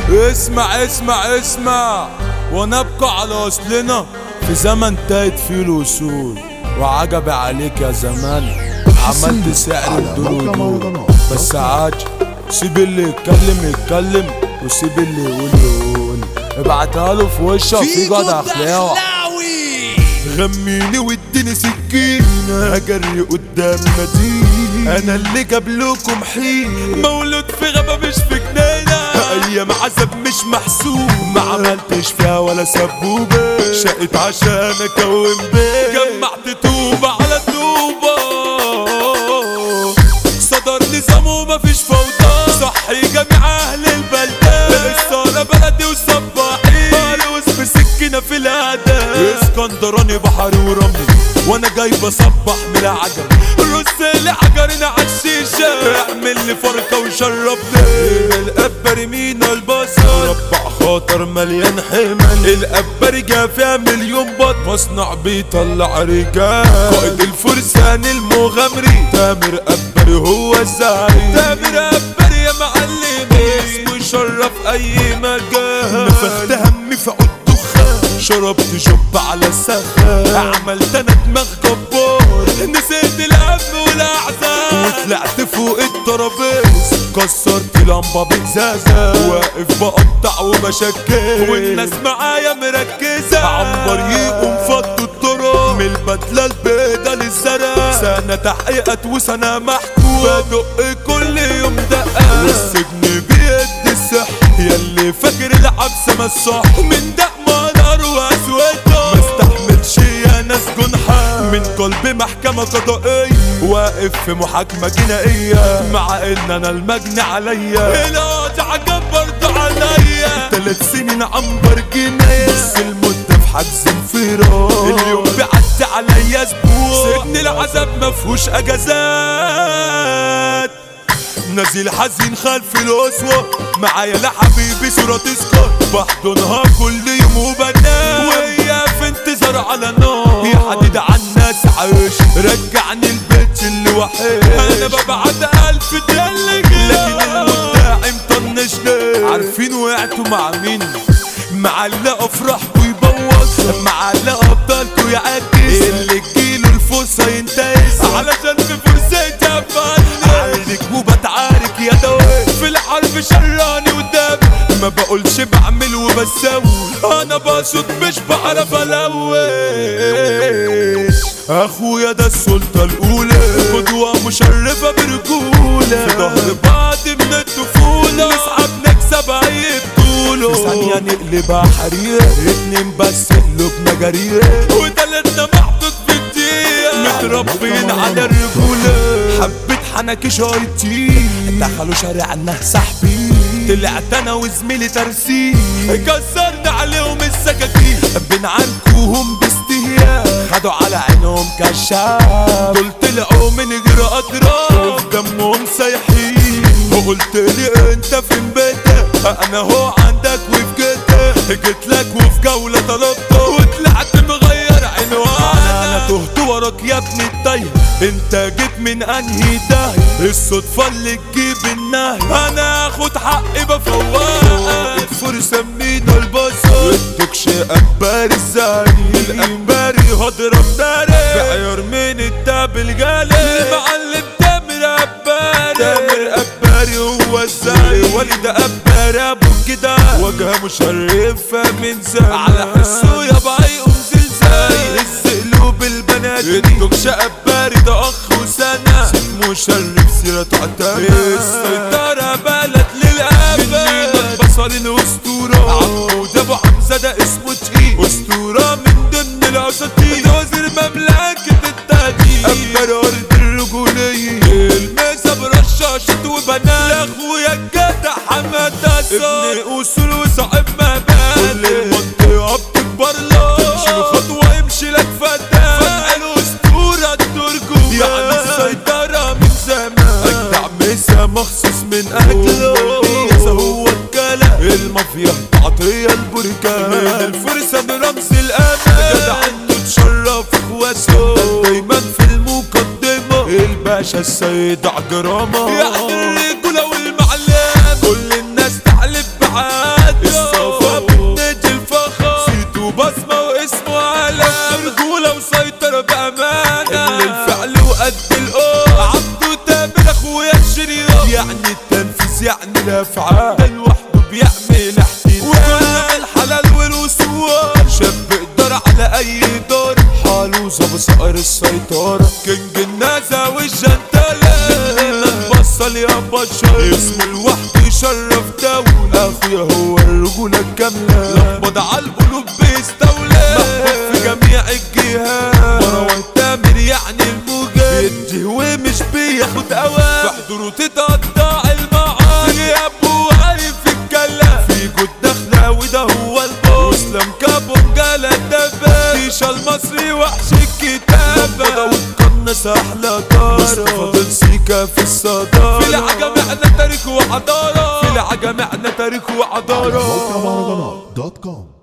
اسمع اسمع اسمع، ونبقى على اصلنا في زمن تايت فيه الوصول. وعجب عليك يا زمان عملت سعر الدور ودور، بس عاج سيب اللي يتكلم يتكلم وسيب اللي يقول يقول. ابعتها له في وشك في جدع خلاوي. غميني واديني سكينة اجري قدام مدينة، انا اللي جاب لكم حين مولود في غابة مش في جنينة. ايام عذاب مش محسوب ما عملتش فيها ولا سبوبة، شقت عشان اكون بيت جمعت طوبة على طوبة. صدر نظام ومفيش فوضى، صحي جميع اهل البلدة، الصالة بلدي وصباحين هلوس بسكينة في الهدى. اسكندراني بحر ورملي وانا جاي بصبح من العجل، رص لي حجرنا عالشيشة اعمل لي فرقة وشربني. القبر مين البصر ربع خاطر مليان حمل، القبر جا فيها مليون بط مصنع بيطلع رجال. قائد الفرسان المغامري تامر قبري هو الزعيم، تامر قبري يا معلم اسمه يشرف اي مكان. نفخت همي في عود دخان، شربت جب على السخان، عملت انا دماغ جبار، نسيت الهم والاحزان وطلعت فوق الترابيز، كسرت لمبة بإزازة واقف بقطع وبشكل والناس معايا مركزة. عنبر يقوم فضوا الطرق من البدلة البيضة للزرق، سنة تحقيقات وسنة محكوم بدق كل يوم دقة، والسجن بيدي السح ياللي فاكر العبسة مسح من دق نار واسودة. مستحملش يا ناس جنحة من قلب محكمة قضائية، واقف في محاكمة جنائية مع ان انا المجني عليا، القاضي عجب برضه عليا. 3 سنين عنبر جناية بس المدة في حجز انفراد، اليوم بيعدي عليا اسبوع، سجن العذاب مفهوش اجازات. نازل حزين خلف الأسوة معايا لحبيبي صورة تذكر، بحضنها كل يوم وبنام وهي في انتظار على نار. يا حديد عالناس عايش رجعني البيت اللي وحش، انا ببعت 1000 تلج لكن المدعي مطنشني. عارفين وقعتوا مع مين؟ معلقة افرحكوا يبوظ، معلقة ابطالكوا يعكس، اللي تجيله الفرصة ينتهز علشان في فرصتي افنش. عارك وبتعارك يا دوي في الحرب شراني قدام، ما بقولش بعمل وبسوي، انا بقصد مش بعرف الوش. اخويا ده السلطة الاولى قدوة مشرفة برجولة، في ظهر بعض من الطفولة نسحب نكسب اي بطولة، في ثانية نقلبها حرير 2 بس قلوبنا جريرة، وتالتنا محطوط في كتير متربين على الرجولة. حبيت حنكي شايطين دخلوا شارعنا سحبين، طلعت انا وزميلي ترسيم كسرنا عليهم السكاكين، بنعنكوهم باستهياء خدوا على عينهم كشاف، دول طلعوا من غير اطراف دمهم سايحين. وقلت لي انت فين بيتك؟ انا هو عندك وفي جيتك، جيت لك وفي جولة طلبته وطلعت مغير عنوان. انا تهت وراك يا ابني الطيب، انت جيت من انهي داهية؟ الصدفة اللي تجيب النهي، انا اخد حقي بفوقها. الفرصة منين البصر الدكش قباري الزعيم، القباري هضرب ناري بعيار من التاب الجالي. المعلم تامر قباري، تامر قباري هو الزعيم، وليد قباري ابو كده وجهه مشرفة من زمان، على حسه يابا هيقوم زلزال قلوب البنات. الدكش قباري ده اخ وسنة سيد مشرف سيرته عتامة، السيطرة بلد للأبد البصر الأسطورة. عمود ابو حمزة ده اسمه تقيل، أسطورة من ضمن الأساطير، وزير مملكة التهديد، قبر أرض الرجولية، الميزة برشاشة وبنات، لأخويا الجدع حماد ابن أصول وصاحب مبادئ، كل المنطقة بتكبر له، تمشي له خطوة يمشي لك فتاة، فتح الأسطورة الترجو يعني السيطرة من زمان، أجدع ميزة مخصوص من أجله، الميزة هو الكلام، المافيا عطية البركان، من الفرسان رمز الأمان، جدع عنده تشرف اخواته دايما في المقدمة، الباشا السيد عجرامة يعني الرجولة والمعلم، كل الناس تعلب بعاد النفوس يعني الافعال، ده لوحده بيعمل احتلال وكل الحلال والوصول، شاب يقدر على اي دور، حاله ظابط صقر السيطرة، كينج النازة والجنتلة، بصل يا بشر اسمه لوحده يشرف دولة، اخويا هو الرجولة الكاملة، لخبط على القلوب بيستولى، محبوب في جميع الجهات، مروان تامر يعني الموجة، بيدي ومش بياخد اوان، في حضوره تتقطع المعاد، في غيابه واقف الكلام، في جود داخلة وده هو البوس، اسلام كابونجالا الدباب، ديشا المصري وحش الكتابة، والقناص احلى طارة، مصطفى سيكا في الصدارة، في العجم احنا تاريخ وحضارة، في العجم احنا تاريخ وحضارة. موقع مهرجانات.com